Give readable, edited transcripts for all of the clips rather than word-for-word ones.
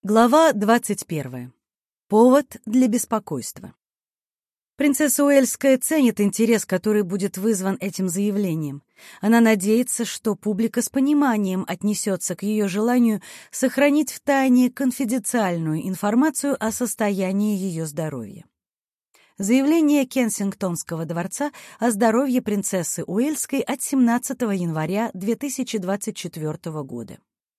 Глава 21. Повод для беспокойства. Принцесса Уэльская ценит интерес, который будет вызван этим заявлением. Она надеется, что публика с пониманием отнесется к ее желанию сохранить в тайне конфиденциальную информацию о состоянии ее здоровья. Заявление Кенсингтонского дворца о здоровье принцессы Уэльской от 17 января 2024 года.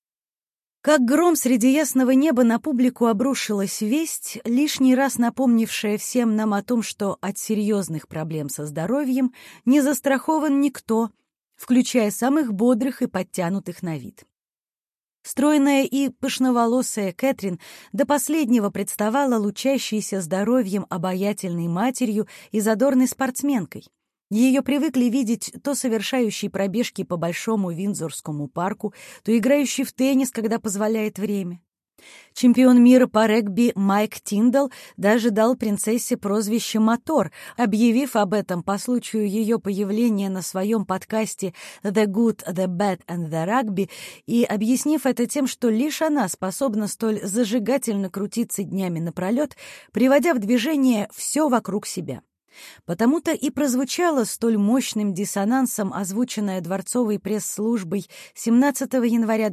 Как гром среди ясного неба на публику обрушилась весть, лишний раз напомнившая всем нам о том, что от серьезных проблем со здоровьем не застрахован никто, включая самых бодрых и подтянутых на вид. Стройная и пышноволосая Кэтрин до последнего представала лучащейся здоровьем обаятельной матерью и задорной спортсменкой. Ее привыкли видеть то совершающей пробежки по Большому Виндзорскому парку, то играющей в теннис, когда позволяет время. Чемпион мира по регби Майк Тиндалл даже дал принцессе прозвище «Мотор», объявив об этом по случаю ее появления на своем подкасте «The Good, The Bad and The Rugby» и объяснив это тем, что лишь она способна столь зажигательно крутиться днями напролет, приводя в движение все вокруг себя. Потому-то и прозвучала столь мощным диссонансом озвученная дворцовой пресс-службой 17 января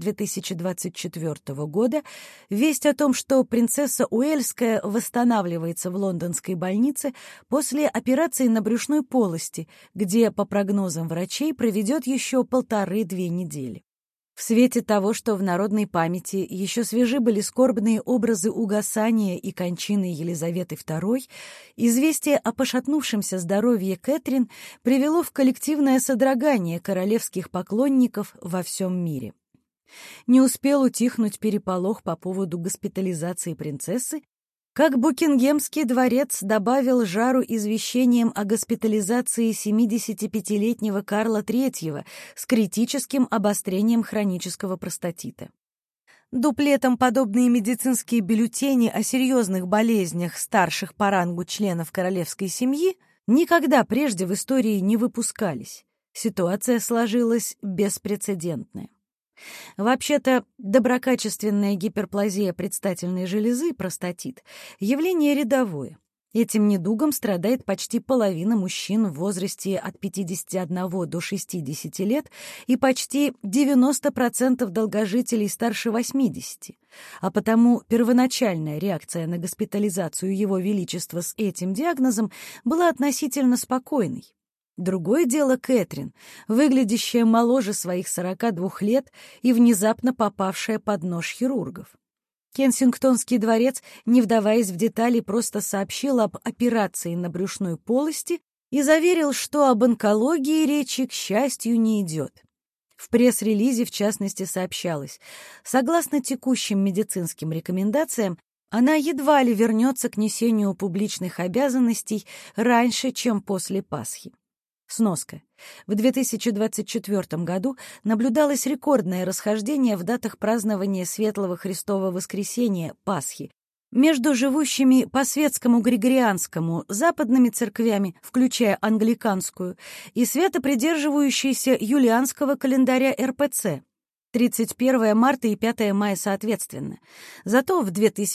2024 года весть о том, что принцесса Уэльская восстанавливается в лондонской больнице после операции на брюшной полости, где, по прогнозам врачей, проведет еще 1,5-2 недели. В свете того, что в народной памяти еще свежи были скорбные образы угасания и кончины Елизаветы II, известие о пошатнувшемся здоровье Кэтрин привело в коллективное содрогание королевских поклонников во всем мире. Не успел утихнуть переполох по поводу госпитализации принцессы, как Букингемский дворец добавил жару извещением о госпитализации 75-летнего Карла III с критическим обострением хронического простатита. Дуплетом подобные медицинские бюллетени о серьезных болезнях старших по рангу членов королевской семьи никогда прежде в истории не выпускались. Ситуация сложилась беспрецедентная. Вообще-то, доброкачественная гиперплазия предстательной железы, простатит, явление рядовое. Этим недугом страдает почти половина мужчин в возрасте от 51 до 60 лет и почти 90% долгожителей старше 80. А потому первоначальная реакция на госпитализацию Его Величества с этим диагнозом была относительно спокойной. Другое дело Кэтрин, выглядящая моложе своих 42 лет и внезапно попавшая под нож хирургов. Кенсингтонский дворец, не вдаваясь в детали, просто сообщил об операции на брюшной полости и заверил, что об онкологии речи, к счастью, не идет. В пресс-релизе, в частности, сообщалось: согласно текущим медицинским рекомендациям, она едва ли вернется к несению публичных обязанностей раньше, чем после Пасхи. Сноска. В 2024 году наблюдалось рекордное расхождение в датах празднования Светлого Христова Воскресения, Пасхи, между живущими по светскому григорианскому западными церквями, включая англиканскую, и свято придерживающейся юлианского календаря РПЦ, 31 марта и 5 мая соответственно. Зато в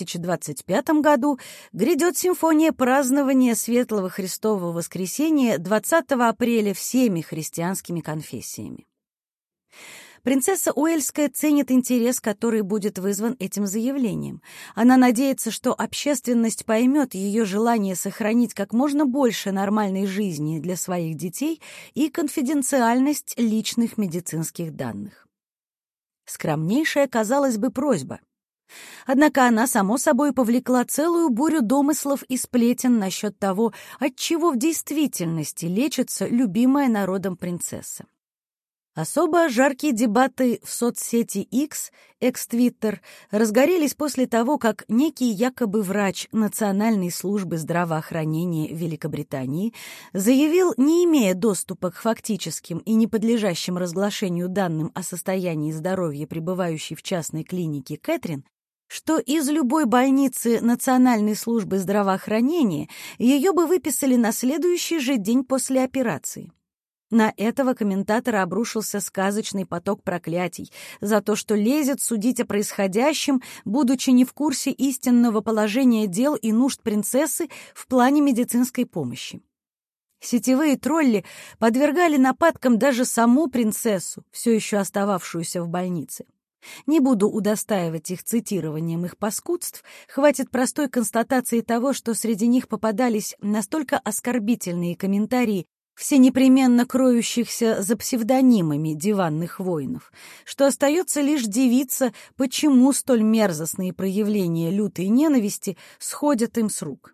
2025 году грядет симфония празднования Светлого Христового Воскресения 20 апреля всеми христианскими конфессиями. Принцесса Уэльская ценит интерес, который будет вызван этим заявлением. Она надеется, что общественность поймет ее желание сохранить как можно больше нормальной жизни для своих детей и конфиденциальность личных медицинских данных. Скромнейшая, казалось бы, просьба. Однако она, само собой, повлекла целую бурю домыслов и сплетен насчет того, отчего в действительности лечится любимая народом принцесса. Особо жаркие дебаты в соцсети X, экс-Твиттер, разгорелись после того, как некий якобы врач Национальной службы здравоохранения Великобритании заявил, не имея доступа к фактическим и не подлежащим разглашению данным о состоянии здоровья пребывающей в частной клинике Кэтрин, что из любой больницы Национальной службы здравоохранения ее бы выписали на следующий же день после операции. На этого комментатора обрушился сказочный поток проклятий за то, что лезет судить о происходящем, будучи не в курсе истинного положения дел и нужд принцессы в плане медицинской помощи. Сетевые тролли подвергали нападкам даже саму принцессу, все еще остававшуюся в больнице. Не буду удостаивать их цитированием их паскудств, хватит простой констатации того, что среди них попадались настолько оскорбительные комментарии все непременно кроющихся за псевдонимами диванных воинов, что остается лишь дивиться, почему столь мерзостные проявления лютой ненависти сходят им с рук.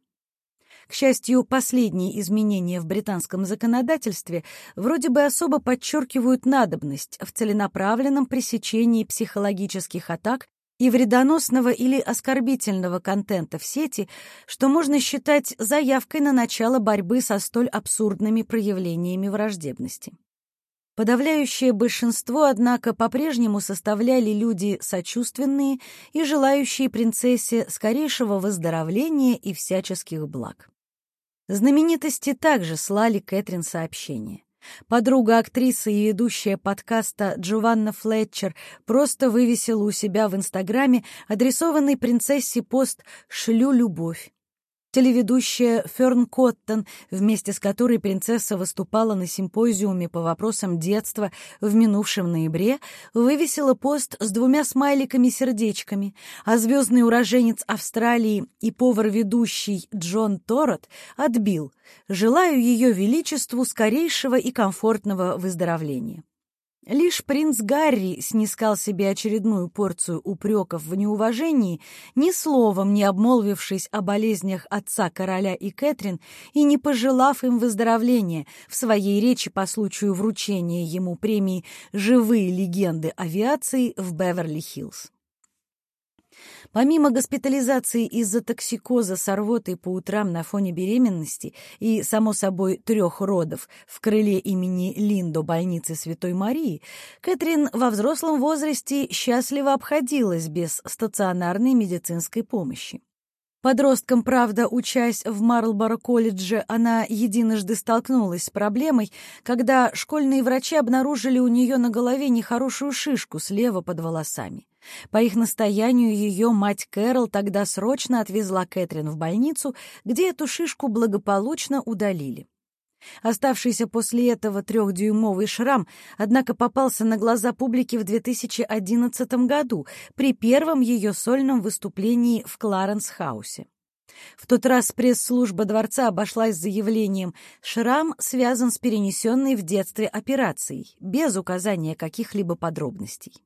К счастью, последние изменения в британском законодательстве вроде бы особо подчеркивают надобность в целенаправленном пресечении психологических атак и вредоносного или оскорбительного контента в сети, что можно считать заявкой на начало борьбы со столь абсурдными проявлениями враждебности. Подавляющее большинство, однако, по-прежнему составляли люди сочувственные и желающие принцессе скорейшего выздоровления и всяческих благ. Знаменитости также слали Кэтрин сообщения. Подруга актрисы и ведущая подкаста Джованна Флетчер просто вывесила у себя в Инстаграме адресованный принцессе пост «Шлю любовь». Телеведущая Ферн Коттон, вместе с которой принцесса выступала на симпозиуме по вопросам детства в минувшем ноябре, вывесила пост с 2 смайликами-сердечками, а звездный уроженец Австралии и повар-ведущий Джон Торрот отбил: «Желаю ее величеству скорейшего и комфортного выздоровления». Лишь принц Гарри снискал себе очередную порцию упреков в неуважении, ни словом не обмолвившись о болезнях отца короля и Кэтрин и не пожелав им выздоровления в своей речи по случаю вручения ему премии «Живые легенды авиации» в Беверли-Хиллз. Помимо госпитализации из-за токсикоза с рвотой по утрам на фоне беременности и, само собой, 3 родов в крыле имени Линдо больницы Святой Марии, Кэтрин во взрослом возрасте счастливо обходилась без стационарной медицинской помощи. Подростком, правда, учась в Марлборо-колледже, она единожды столкнулась с проблемой, когда школьные врачи обнаружили у нее на голове нехорошую шишку слева под волосами. По их настоянию ее мать Кэрол тогда срочно отвезла Кэтрин в больницу, где эту шишку благополучно удалили. Оставшийся после этого 3-дюймовый шрам, однако, попался на глаза публики в 2011 году при первом ее сольном выступлении в Кларенс-хаусе. В тот раз пресс-служба дворца обошлась заявлением: «Шрам связан с перенесенной в детстве операцией», без указания каких-либо подробностей.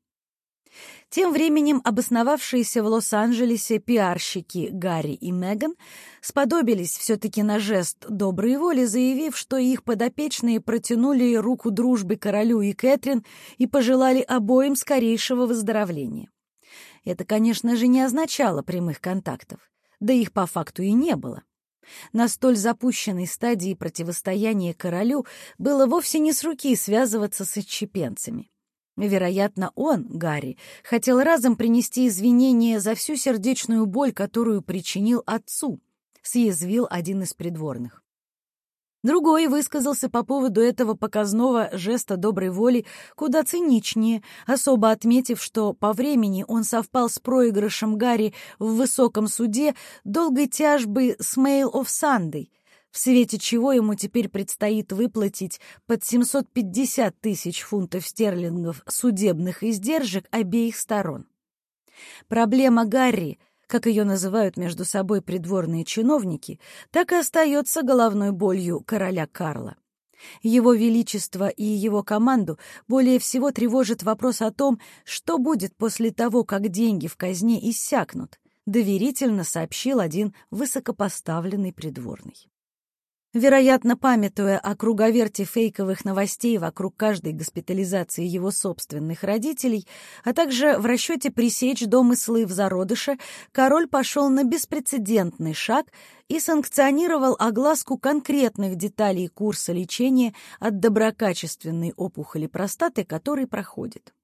Тем временем обосновавшиеся в Лос-Анджелесе пиарщики Гарри и Меган сподобились все-таки на жест доброй воли, заявив, что их подопечные протянули руку дружбы королю и Кэтрин и пожелали обоим скорейшего выздоровления. Это, конечно же, не означало прямых контактов, да их по факту и не было. На столь запущенной стадии противостояния королю было вовсе не с руки связываться с отщепенцами. Вероятно, он, Гарри, хотел разом принести извинения за всю сердечную боль, которую причинил отцу, съязвил один из придворных. Другой высказался по поводу этого показного жеста доброй воли куда циничнее, особо отметив, что по времени он совпал с проигрышем Гарри в высоком суде долгой тяжбы с Mail of Sunday, в свете чего ему теперь предстоит выплатить под 750 тысяч фунтов стерлингов судебных издержек обеих сторон. Проблема Гарри, как ее называют между собой придворные чиновники, так и остается головной болью короля Карла. Его Величество и его команду более всего тревожит вопрос о том, что будет после того, как деньги в казне иссякнут, доверительно сообщил один высокопоставленный придворный. Вероятно, памятуя о круговерте фейковых новостей вокруг каждой госпитализации его собственных родителей, а также в расчете пресечь домыслы в зародыше, король пошел на беспрецедентный шаг и санкционировал огласку конкретных деталей курса лечения от доброкачественной опухоли простаты, который проходит.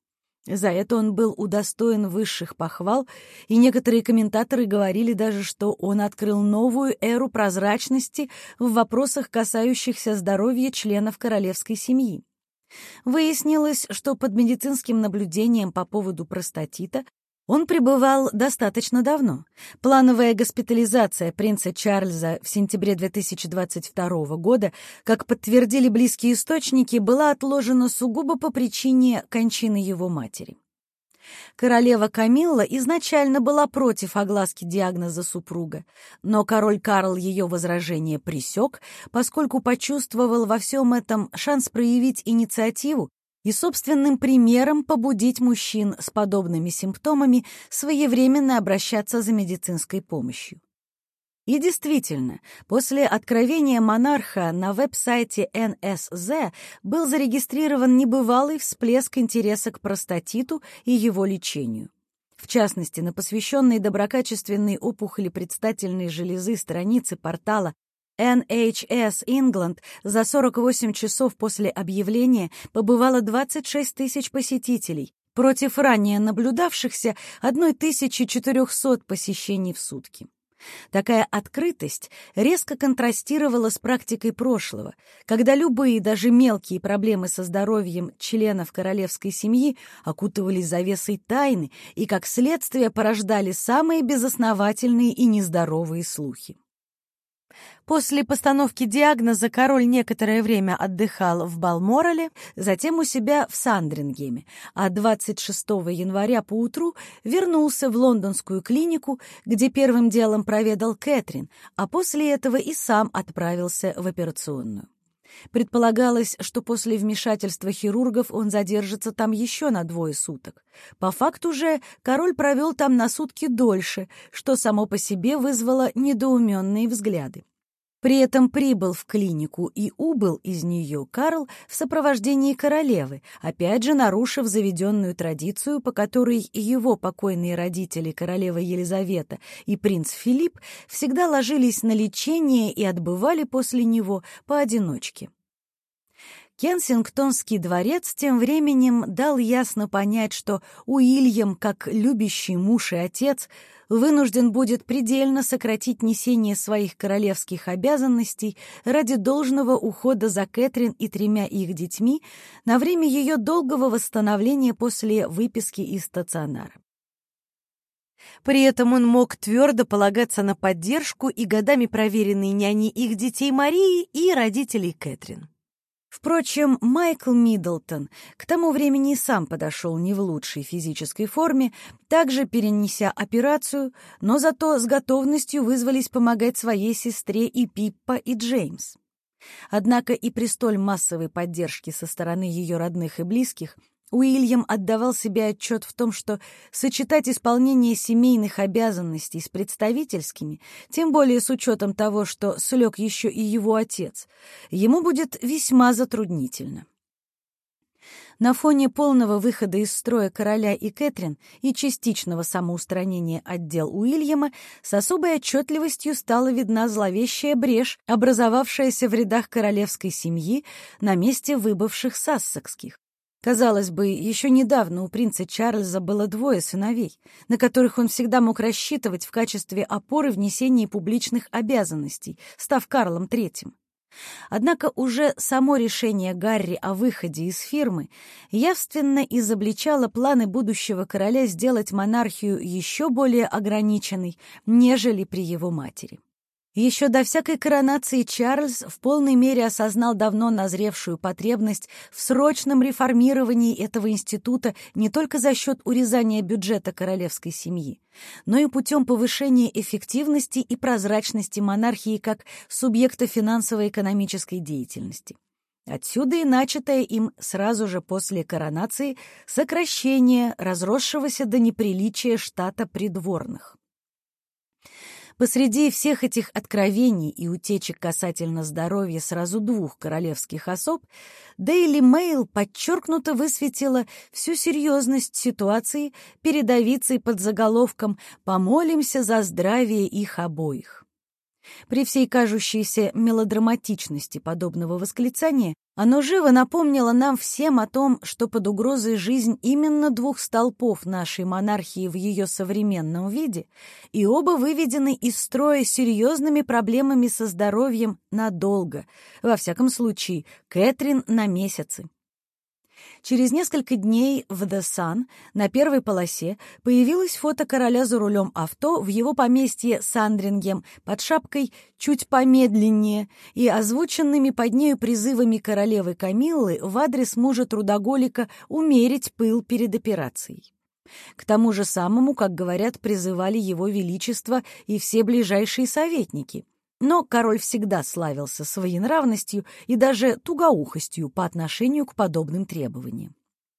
За это он был удостоен высших похвал, и некоторые комментаторы говорили даже, что он открыл новую эру прозрачности в вопросах, касающихся здоровья членов королевской семьи. Выяснилось, что под медицинским наблюдением по поводу простатита он пребывал достаточно давно. Плановая госпитализация принца Чарльза в сентябре 2022 года, как подтвердили близкие источники, была отложена сугубо по причине кончины его матери. Королева Камилла изначально была против огласки диагноза супруга, но король Карл ее возражение пресек, поскольку почувствовал во всем этом шанс проявить инициативу и собственным примером побудить мужчин с подобными симптомами своевременно обращаться за медицинской помощью. И действительно, после откровения монарха на веб-сайте НСЗ был зарегистрирован небывалый всплеск интереса к простатиту и его лечению. В частности, на посвященной доброкачественной опухоли предстательной железы страницы портала NHS England за 48 часов после объявления побывало 26 тысяч посетителей, против ранее наблюдавшихся 1400 посещений в сутки. Такая открытость резко контрастировала с практикой прошлого, когда любые, даже мелкие проблемы со здоровьем членов королевской семьи окутывались завесой тайны и, как следствие, порождали самые безосновательные и нездоровые слухи. После постановки диагноза король некоторое время отдыхал в Балморале, затем у себя в Сандрингеме, а 26 января поутру вернулся в лондонскую клинику, где первым делом проведал Кэтрин, а после этого и сам отправился в операционную. Предполагалось, что после вмешательства хирургов он задержится там еще на 2 суток. По факту же король провел там на сутки дольше, что само по себе вызвало недоуменные взгляды. При этом прибыл в клинику и убыл из нее Карл в сопровождении королевы, опять же нарушив заведенную традицию, по которой его покойные родители, королева Елизавета и принц Филипп, всегда ложились на лечение и отбывали после него поодиночке. Кенсингтонский дворец тем временем дал ясно понять, что Уильям, как любящий муж и отец, вынужден будет предельно сократить несение своих королевских обязанностей ради должного ухода за Кэтрин и 3 их детьми на время ее долгого восстановления после выписки из стационара. При этом он мог твердо полагаться на поддержку и годами проверенной няни их детей Марии и родителей Кэтрин. Впрочем, Майкл Миддлтон к тому времени и сам подошел не в лучшей физической форме, также перенеся операцию, но зато с готовностью вызвались помогать своей сестре и Пиппа, и Джеймс. Однако и при столь массовой поддержке со стороны ее родных и близких Уильям отдавал себе отчет в том, что сочетать исполнение семейных обязанностей с представительскими, тем более с учетом того, что слег еще и его отец, ему будет весьма затруднительно. На фоне полного выхода из строя короля и Кэтрин и частичного самоустранения от дел Уильяма с особой отчетливостью стала видна зловещая брешь, образовавшаяся в рядах королевской семьи на месте выбывших сассекских. Казалось бы, еще недавно у принца Чарльза было 2 сыновей, на которых он всегда мог рассчитывать в качестве опоры в несении публичных обязанностей, став Карлом III. Однако уже само решение Гарри о выходе из фирмы явственно изобличало планы будущего короля сделать монархию еще более ограниченной, нежели при его матери. Еще до всякой коронации Чарльз в полной мере осознал давно назревшую потребность в срочном реформировании этого института не только за счет урезания бюджета королевской семьи, но и путем повышения эффективности и прозрачности монархии как субъекта финансово-экономической деятельности. Отсюда и начатое им сразу же после коронации сокращение разросшегося до неприличия штата придворных. Посреди всех этих откровений и утечек касательно здоровья сразу 2 королевских особ, Daily Mail подчеркнуто высветила всю серьезность ситуации, передавицей под заголовком «Помолимся за здравие их обоих». При всей кажущейся мелодраматичности подобного восклицания Оно живо напомнило нам всем о том, что под угрозой жизнь именно двух столпов нашей монархии в ее современном виде, и оба выведены из строя серьезными проблемами со здоровьем надолго, во всяком случае, Кэтрин на месяцы. Через несколько дней в The Sun на первой полосе появилось фото короля за рулем авто в его поместье Сандрингем под шапкой «Чуть помедленнее» и озвученными под нею призывами королевы Камиллы в адрес мужа-трудоголика умерить пыл перед операцией. К тому же самому, как говорят, призывали его величество и все ближайшие советники. Но король всегда славился своенравностью и даже тугоухостью по отношению к подобным требованиям.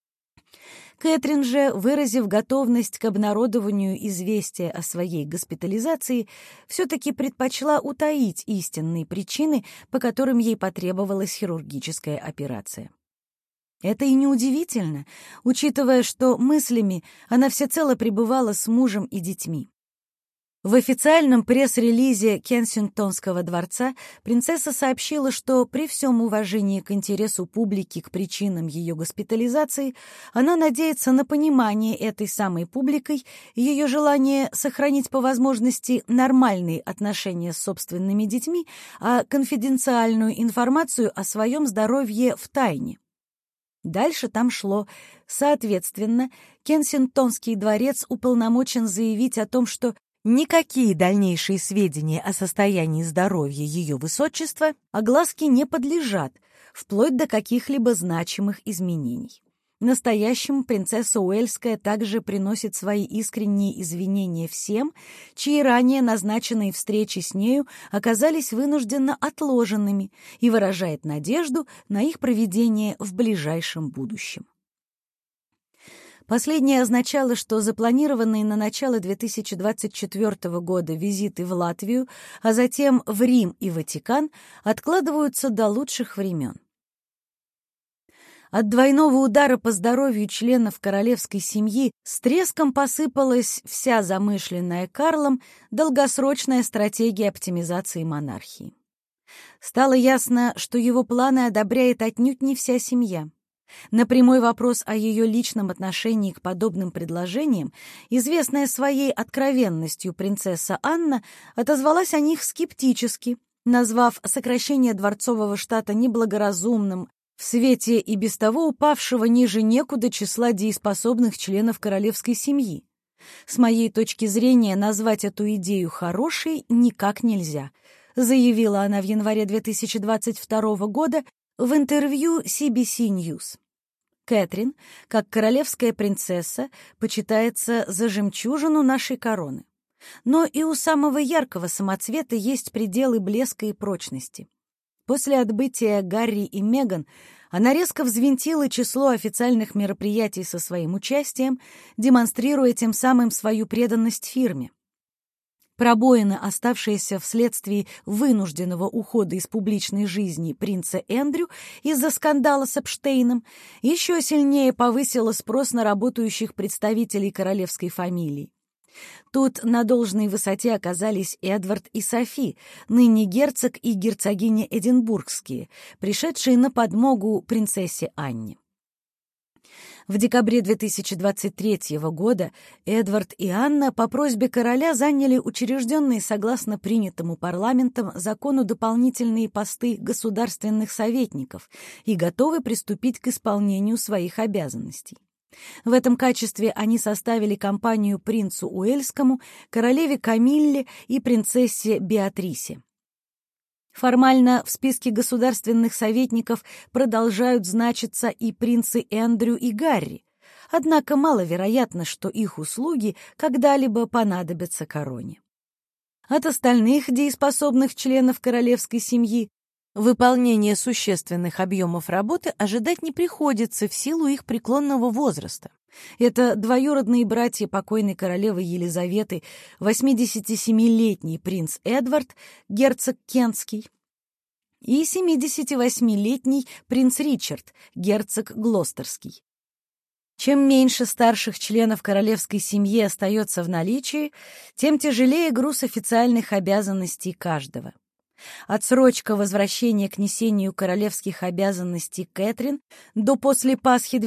Кэтрин же, выразив готовность к обнародованию известия о своей госпитализации, все-таки предпочла утаить истинные причины, по которым ей потребовалась хирургическая операция. Это и неудивительно, учитывая, что мыслями она всецело пребывала с мужем и детьми. В официальном пресс-релизе Кенсингтонского дворца принцесса сообщила, что при всем уважении к интересу публики к причинам ее госпитализации, она надеется на понимание этой самой публикой, ее желание сохранить по возможности нормальные отношения с собственными детьми, а конфиденциальную информацию о своем здоровье в тайне. Дальше там шло: соответственно, Кенсингтонский дворец уполномочен заявить о том, что никакие дальнейшие сведения о состоянии здоровья ее высочества огласке не подлежат, вплоть до каких-либо значимых изменений. Настоящему принцесса Уэльская также приносит свои искренние извинения всем, чьи ранее назначенные встречи с нею оказались вынужденно отложенными, и выражает надежду на их проведение в ближайшем будущем. Последнее означало, что запланированные на начало 2024 года визиты в Латвию, а затем в Рим и Ватикан откладываются до лучших времен. От двойного удара по здоровью членов королевской семьи с треском посыпалась вся замышленная Карлом долгосрочная стратегия оптимизации монархии. Стало ясно, что его планы одобряет отнюдь не вся семья. На прямой вопрос о ее личном отношении к подобным предложениям известная своей откровенностью принцесса Анна отозвалась о них скептически, назвав сокращение дворцового штата неблагоразумным в свете и без того упавшего ниже некуда числа дееспособных членов королевской семьи. «С моей точки зрения, назвать эту идею хорошей никак нельзя», заявила она в январе 2022 года в интервью CBC News. Кэтрин, как королевская принцесса, почитается за жемчужину нашей короны. Но и у самого яркого самоцвета есть пределы блеска и прочности. После отбытия Гарри и Меган она резко взвинтила число официальных мероприятий со своим участием, демонстрируя тем самым свою преданность фирме. Пробоины, оставшиеся вследствие вынужденного ухода из публичной жизни принца Эндрю из-за скандала с Эпштейном, еще сильнее повысило спрос на работающих представителей королевской фамилии. Тут на должной высоте оказались Эдвард и Софи, ныне герцог и герцогиня Эдинбургские, пришедшие на подмогу принцессе Анне. В декабре 2023 года Эдвард и Анна по просьбе короля заняли учрежденные согласно принятому парламентом закону дополнительные посты государственных советников и готовы приступить к исполнению своих обязанностей. В этом качестве они составили компанию принцу Уэльскому, королеве Камилле и принцессе Беатрисе. Формально в списке государственных советников продолжают значиться и принцы Эндрю и Гарри, однако маловероятно, что их услуги когда-либо понадобятся короне. От остальных дееспособных членов королевской семьи выполнение существенных объемов работы ожидать не приходится в силу их преклонного возраста. Это двоюродные братья покойной королевы Елизаветы, 87-летний принц Эдвард, герцог Кентский, и 78-летний принц Ричард, герцог Глостерский. Чем меньше старших членов королевской семьи остается в наличии, тем тяжелее груз официальных обязанностей каждого. Отсрочка возвращения к несению королевских обязанностей Кэтрин до после Пасхи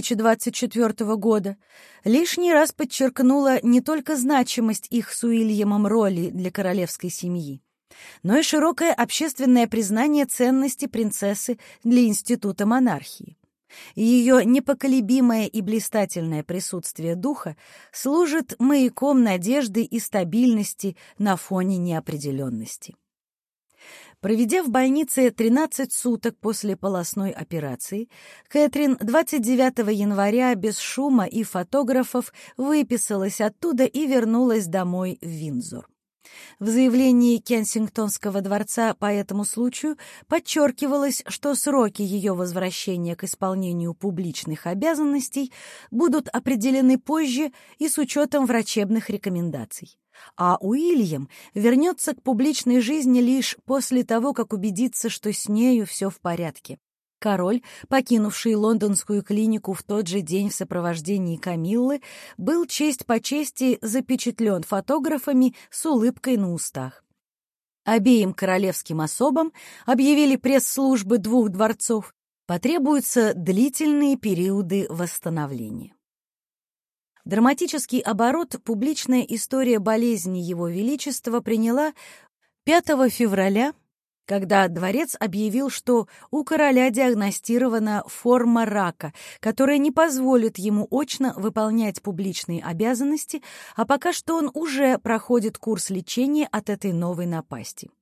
2024 года лишний раз подчеркнула не только значимость их с Уильямом роли для королевской семьи, но и широкое общественное признание ценности принцессы для института монархии. Ее непоколебимое и блистательное присутствие духа служит маяком надежды и стабильности на фоне неопределенности. Проведя в больнице 13 суток после полостной операции, Кэтрин 29 января без шума и фотографов выписалась оттуда и вернулась домой в Виндзор. В заявлении Кенсингтонского дворца по этому случаю подчеркивалось, что сроки ее возвращения к исполнению публичных обязанностей будут определены позже и с учетом врачебных рекомендаций. А Уильям вернется к публичной жизни лишь после того, как убедится, что с нею все в порядке. Король, покинувший лондонскую клинику в тот же день в сопровождении Камиллы, был честь по чести запечатлен фотографами с улыбкой на устах. Обеим королевским особам, объявили пресс-службы двух дворцов, потребуются длительные периоды восстановления. Драматический оборот публичная история болезни Его Величества приняла 5 февраля, когда дворец объявил, что у короля диагностирована форма рака, которая не позволит ему очно выполнять публичные обязанности, а пока что он уже проходит курс лечения от этой новой напасти.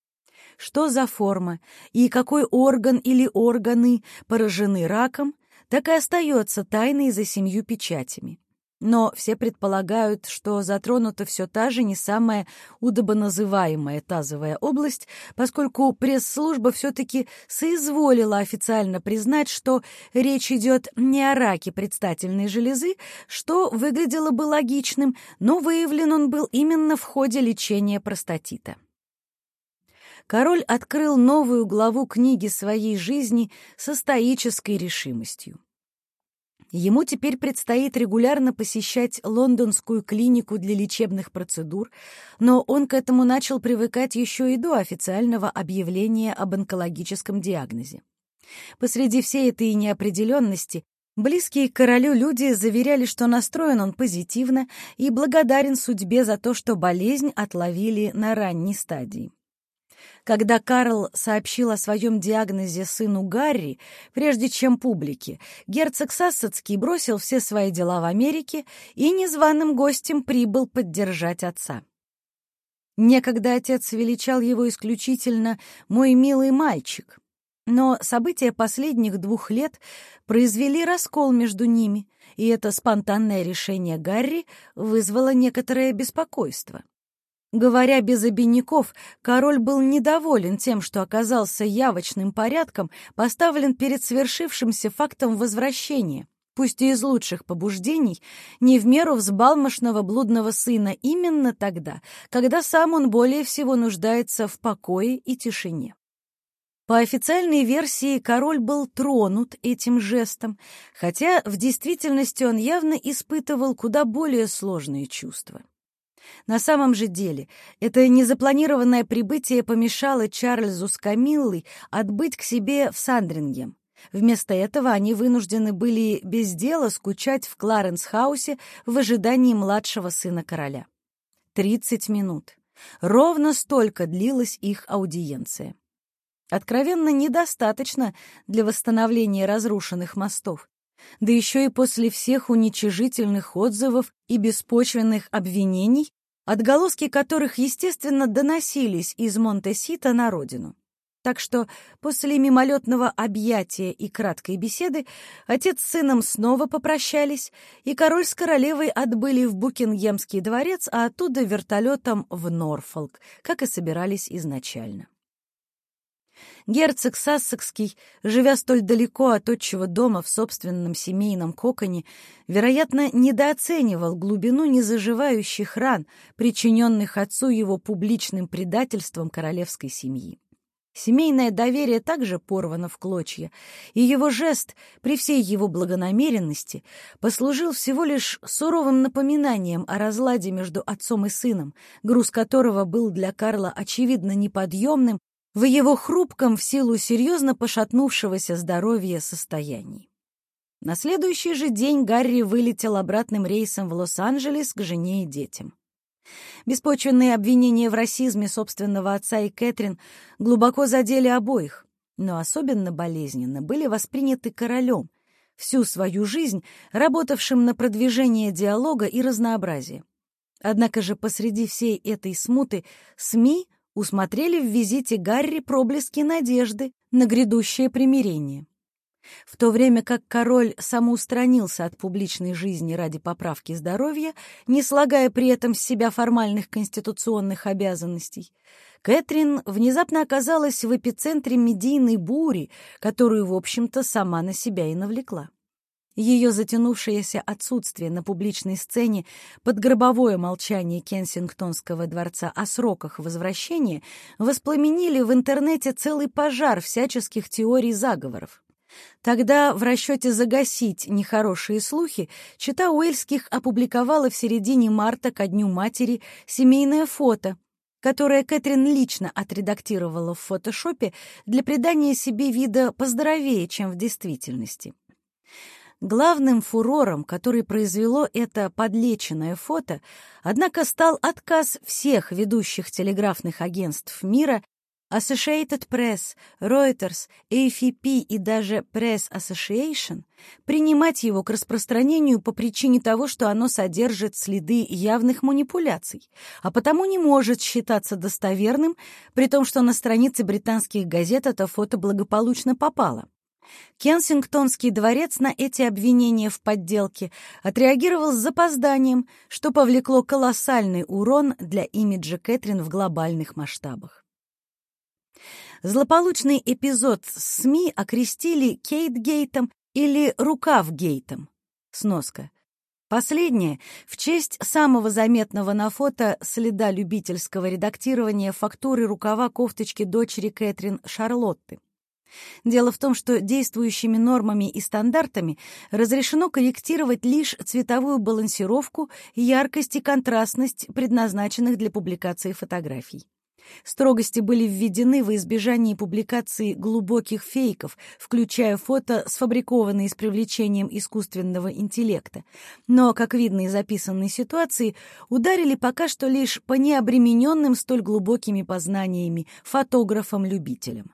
Что за форма и какой орган или органы поражены раком, так и остается тайной за 7 печатями. Но все предполагают, что затронута все та же не самая удобоназываемая тазовая область, поскольку пресс-служба все-таки соизволила официально признать, что речь идет не о раке предстательной железы, что выглядело бы логичным, но выявлен он был именно в ходе лечения простатита. Король открыл новую главу книги своей жизни со стоической решимостью. Ему теперь предстоит регулярно посещать лондонскую клинику для лечебных процедур, но он к этому начал привыкать еще и до официального объявления об онкологическом диагнозе. Посреди всей этой неопределенности близкие к королю люди заверяли, что настроен он позитивно и благодарен судьбе за то, что болезнь отловили на ранней стадии. Когда Карл сообщил о своем диагнозе сыну Гарри, прежде чем публике, герцог Сассетский бросил все свои дела в Америке и незваным гостем прибыл поддержать отца. Некогда отец величал его исключительно «мой милый мальчик», но события последних 2 лет произвели раскол между ними, и это спонтанное решение Гарри вызвало некоторое беспокойство. Говоря без обиняков, король был недоволен тем, что оказался явочным порядком поставлен перед свершившимся фактом возвращения, пусть и из лучших побуждений, не в меру взбалмошного блудного сына именно тогда, когда сам он более всего нуждается в покое и тишине. По официальной версии, король был тронут этим жестом, хотя в действительности он явно испытывал куда более сложные чувства. На самом же деле, это незапланированное прибытие помешало Чарльзу с Камиллой отбыть к себе в Сандрингем. Вместо этого они вынуждены были без дела скучать в Кларенс-хаусе в ожидании младшего сына короля. 30 минут. Ровно столько длилась их аудиенция. Откровенно недостаточно для восстановления разрушенных мостов. Да еще и после всех уничижительных отзывов и беспочвенных обвинений, отголоски которых, естественно, доносились из Монте-Сито на родину. Так что после мимолетного объятия и краткой беседы отец с сыном снова попрощались, и король с королевой отбыли в Букингемский дворец, а оттуда вертолетом в Норфолк, как и собирались изначально. Герцог Сассекский, живя столь далеко от отчего дома в собственном семейном коконе, вероятно, недооценивал глубину незаживающих ран, причиненных отцу его публичным предательством королевской семьи. Семейное доверие также порвано в клочья, и его жест, при всей его благонамеренности, послужил всего лишь суровым напоминанием о разладе между отцом и сыном, груз которого был для Карла очевидно неподъемным в его хрупком в силу серьезно пошатнувшегося здоровья состоянии. На следующий же день Гарри вылетел обратным рейсом в Лос-Анджелес к жене и детям. Беспочвенные обвинения в расизме собственного отца и Кэтрин глубоко задели обоих, но особенно болезненно были восприняты королем, всю свою жизнь работавшим на продвижение диалога и разнообразия. Однако же посреди всей этой смуты СМИ усмотрели в визите Гарри проблески надежды на грядущее примирение. В то время как король самоустранился от публичной жизни ради поправки здоровья, не слагая при этом с себя формальных конституционных обязанностей, Кэтрин внезапно оказалась в эпицентре медийной бури, которую, в общем-то, сама на себя и навлекла. Ее затянувшееся отсутствие на публичной сцене под гробовое молчание Кенсингтонского дворца о сроках возвращения воспламенили в интернете целый пожар всяческих теорий заговоров. Тогда в расчете загасить нехорошие слухи чета Уэльских опубликовала в середине марта ко Дню матери семейное фото, которое Кэтрин лично отредактировала в фотошопе для придания себе вида поздоровее, чем в действительности. Главным фурором, который произвело это подлеченное фото, однако стал отказ всех ведущих телеграфных агентств мира Associated Press, Reuters, AFP и даже Press Association принимать его к распространению по причине того, что оно содержит следы явных манипуляций, а потому не может считаться достоверным, при том, что на странице британских газет это фото благополучно попало. Кенсингтонский дворец на эти обвинения в подделке отреагировал с запозданием, что повлекло колоссальный урон для имиджа Кэтрин в глобальных масштабах. Злополучный эпизод с СМИ окрестили Кейтгейтом или Рукавгейтом. Сноска. Последнее в честь самого заметного на фото следа любительского редактирования фактуры рукава кофточки дочери Кэтрин Шарлотты. Дело в том, что действующими нормами и стандартами разрешено корректировать лишь цветовую балансировку, яркость и контрастность предназначенных для публикации фотографий. Строгости были введены во избежание публикации глубоких фейков, включая фото, сфабрикованные с привлечением искусственного интеллекта. Но, как видно из описанной ситуации, ударили пока что лишь по необремененным столь глубокими познаниями фотографам-любителям.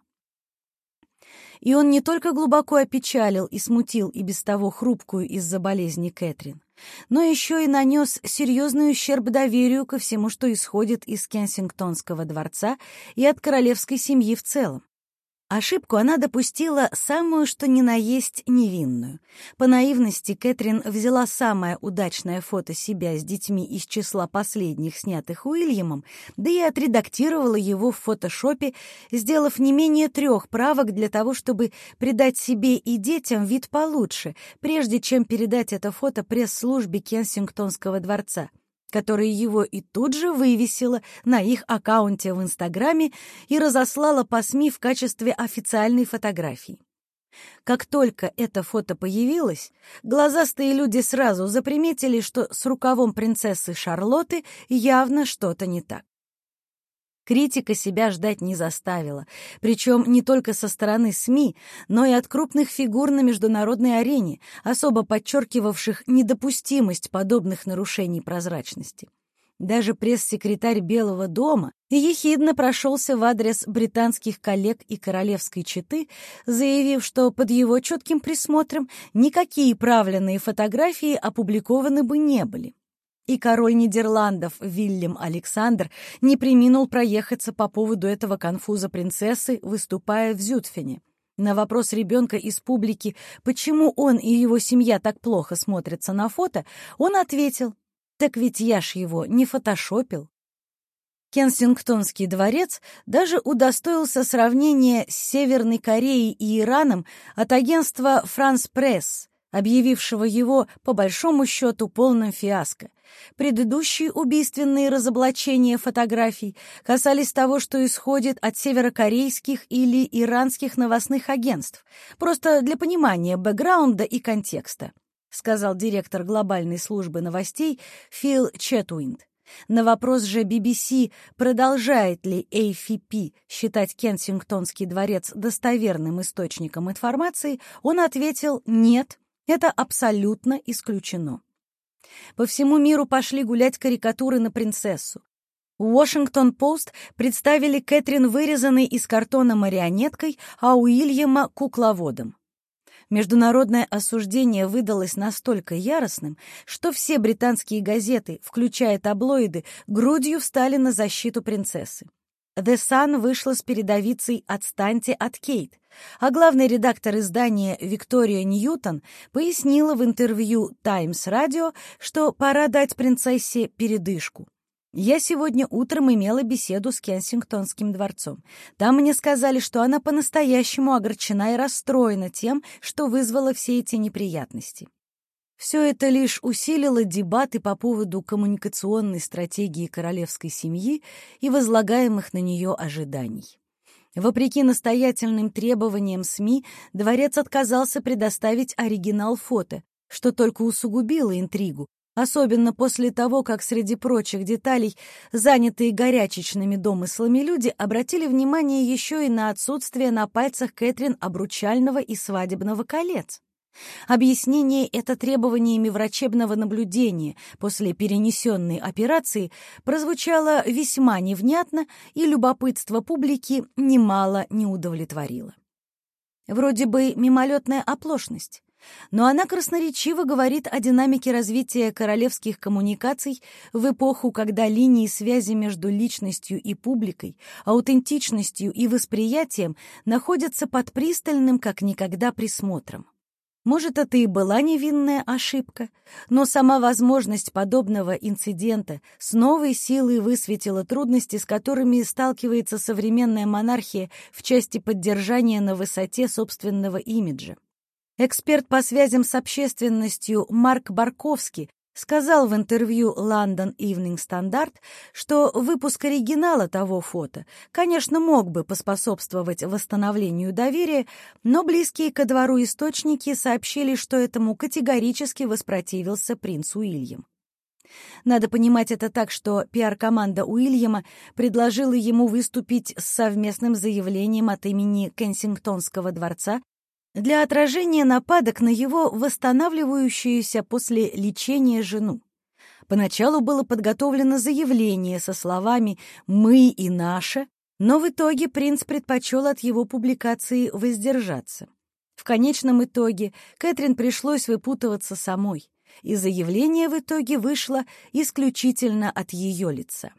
И он не только глубоко опечалил и смутил и без того хрупкую из-за болезни Кэтрин, но еще и нанес серьезный ущерб доверию ко всему, что исходит из Кенсингтонского дворца и от королевской семьи в целом. Ошибку она допустила самую что ни на есть невинную. По наивности Кэтрин взяла самое удачное фото себя с детьми из числа последних, снятых Уильямом, да и отредактировала его в фотошопе, сделав не менее 3 правок для того, чтобы придать себе и детям вид получше, прежде чем передать это фото пресс-службе Кенсингтонского дворца, которая его и тут же вывесила на их аккаунте в Инстаграме и разослала по СМИ в качестве официальной фотографии. Как только это фото появилось, глазастые люди сразу заприметили, что с рукавом принцессы Шарлотты явно что-то не так. Критика себя ждать не заставила, причем не только со стороны СМИ, но и от крупных фигур на международной арене, особо подчеркивавших недопустимость подобных нарушений прозрачности. Даже пресс-секретарь Белого дома ехидно прошелся в адрес британских коллег и королевской четы, заявив, что под его чутким присмотром никакие правленные фотографии опубликованы бы не были. И король Нидерландов Вильям Александр не преминул проехаться по поводу этого конфуза принцессы, выступая в Зютфене. На вопрос ребенка из публики, почему он и его семья так плохо смотрятся на фото, он ответил: «Так ведь я ж его не фотошопил». Кенсингтонский дворец даже удостоился сравнения с Северной Кореей и Ираном от агентства «France Press», объявившего его, по большому счету, полным фиаско. Предыдущие убийственные разоблачения фотографий касались того, что исходит от северокорейских или иранских новостных агентств, просто для понимания бэкграунда и контекста, сказал директор глобальной службы новостей Фил Четуинд. На вопрос же BBC, продолжает ли AFP считать Кенсингтонский дворец достоверным источником информации, он ответил «нет, это абсолютно исключено». По всему миру пошли гулять карикатуры на принцессу. Washington-Post представили Кэтрин вырезанной из картона марионеткой, а Уильяма — кукловодом. Международное осуждение выдалось настолько яростным, что все британские газеты, включая таблоиды, грудью встали на защиту принцессы. The Sun вышла с передовицей «Отстаньте от Кейт», а главный редактор издания Виктория Ньютон пояснила в интервью Times Radio, что пора дать принцессе передышку. «Я сегодня утром имела беседу с Кенсингтонским дворцом. Там мне сказали, что она по-настоящему огорчена и расстроена тем, что вызвало все эти неприятности». Все это лишь усилило дебаты по поводу коммуникационной стратегии королевской семьи и возлагаемых на нее ожиданий. Вопреки настоятельным требованиям СМИ, дворец отказался предоставить оригинал фото, что только усугубило интригу, особенно после того, как среди прочих деталей занятые горячечными домыслами люди обратили внимание еще и на отсутствие на пальцах Кэтрин обручального и свадебного колец. Объяснение это требованиями врачебного наблюдения после перенесенной операции прозвучало весьма невнятно, и любопытство публики немало не удовлетворило. Вроде бы мимолетная оплошность, но она красноречиво говорит о динамике развития королевских коммуникаций в эпоху, когда линии связи между личностью и публикой, аутентичностью и восприятием находятся под пристальным как никогда присмотром. Может, это и была невинная ошибка, но сама возможность подобного инцидента с новой силой высветила трудности, с которыми сталкивается современная монархия в части поддержания на высоте собственного имиджа. Эксперт по связям с общественностью Марк Барковский сказал в интервью London Evening Standard, что выпуск оригинала того фото, конечно, мог бы поспособствовать восстановлению доверия, но близкие ко двору источники сообщили, что этому категорически воспротивился принц Уильям. Надо понимать это так, что пиар-команда Уильяма предложила ему выступить с совместным заявлением от имени Кенсингтонского дворца для отражения нападок на его восстанавливающуюся после лечения жену. Поначалу было подготовлено заявление со словами «мы и наше», но в итоге принц предпочел от его публикации воздержаться. В конечном итоге Кэтрин пришлось выпутываться самой, и заявление в итоге вышло исключительно от ее лица.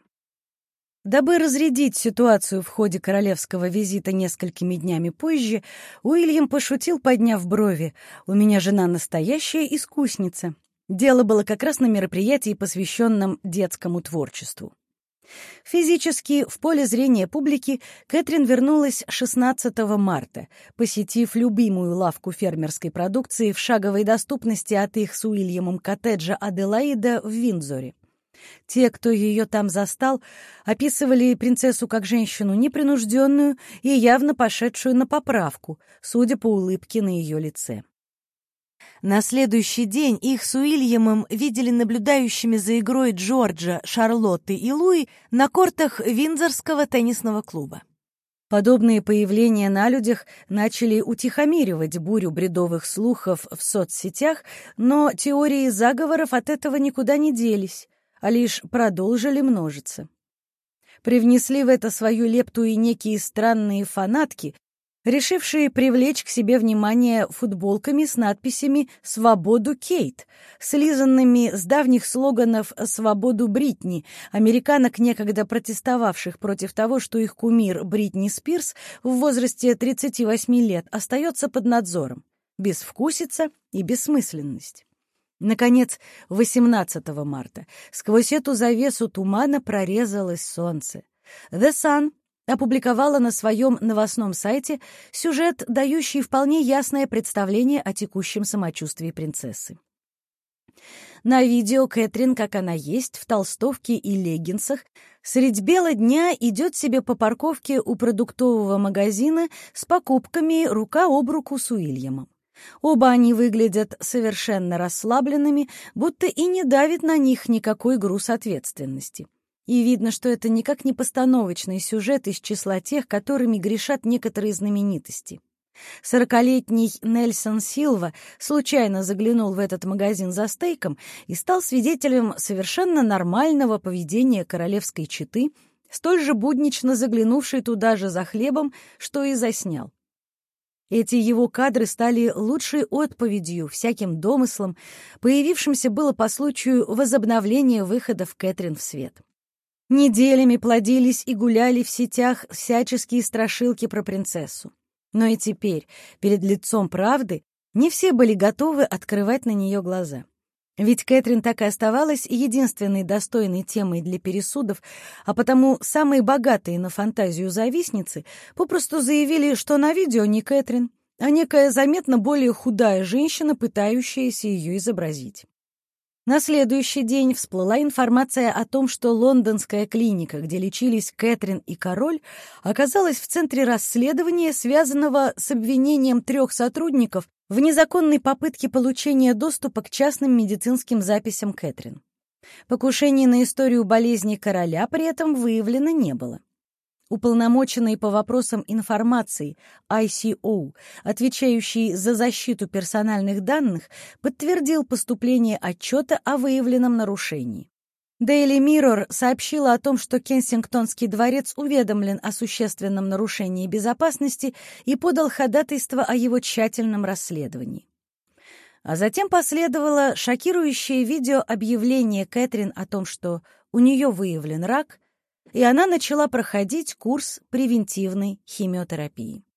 Дабы разрядить ситуацию в ходе королевского визита несколькими днями позже, Уильям пошутил, подняв брови: «У меня жена настоящая искусница». Дело было как раз на мероприятии, посвященном детскому творчеству. Физически в поле зрения публики Кэтрин вернулась 16 марта, посетив любимую лавку фермерской продукции в шаговой доступности от их с Уильямом коттеджа Аделаида в Виндзоре. Те, кто ее там застал, описывали принцессу как женщину непринужденную и явно пошедшую на поправку, судя по улыбке на ее лице. На следующий день их с Уильямом видели наблюдающими за игрой Джорджа, Шарлотты и Луи на кортах Виндзорского теннисного клуба. Подобные появления на людях начали утихомиривать бурю бредовых слухов в соцсетях, но теории заговоров от этого никуда не делись, а лишь продолжили множиться. Привнесли в это свою лепту и некие странные фанатки, решившие привлечь к себе внимание футболками с надписями «Свободу Кейт», слизанными с давних слоганов «Свободу Бритни», американок, некогда протестовавших против того, что их кумир Бритни Спирс в возрасте 38 лет остается под надзором, безвкусица и бессмысленность. Наконец, 18 марта сквозь эту завесу тумана прорезалось солнце. The Sun опубликовала на своем новостном сайте сюжет, дающий вполне ясное представление о текущем самочувствии принцессы. На видео Кэтрин, как она есть, в толстовке и леггинсах, средь бела дня идет себе по парковке у продуктового магазина с покупками рука об руку с Уильямом. Оба они выглядят совершенно расслабленными, будто и не давит на них никакой груз ответственности. И видно, что это никак не постановочный сюжет из числа тех, которыми грешат некоторые знаменитости. 40-летний Нельсон Силва случайно заглянул в этот магазин за стейком и стал свидетелем совершенно нормального поведения королевской четы, столь же буднично заглянувшей туда же за хлебом, что и заснял. Эти его кадры стали лучшей отповедью всяким домыслам, появившимся было по случаю возобновления выходов Кэтрин в свет. Неделями плодились и гуляли в сетях всяческие страшилки про принцессу. Но и теперь, перед лицом правды, не все были готовы открывать на нее глаза. Ведь Кэтрин так и оставалась единственной достойной темой для пересудов, а потому самые богатые на фантазию завистницы попросту заявили, что на видео не Кэтрин, а некая заметно более худая женщина, пытающаяся ее изобразить. На следующий день всплыла информация о том, что лондонская клиника, где лечились Кэтрин и король, оказалась в центре расследования, связанного с обвинением 3 сотрудников в незаконной попытке получения доступа к частным медицинским записям Кэтрин. Покушений на историю болезни короля при этом выявлено не было. Уполномоченный по вопросам информации ICO, отвечающий за защиту персональных данных, подтвердил поступление отчета о выявленном нарушении. Daily Mirror сообщила о том, что Кенсингтонский дворец уведомлен о существенном нарушении безопасности и подал ходатайство о его тщательном расследовании. А затем последовало шокирующее видео объявление Кэтрин о том, что у нее выявлен рак, и она начала проходить курс превентивной химиотерапии.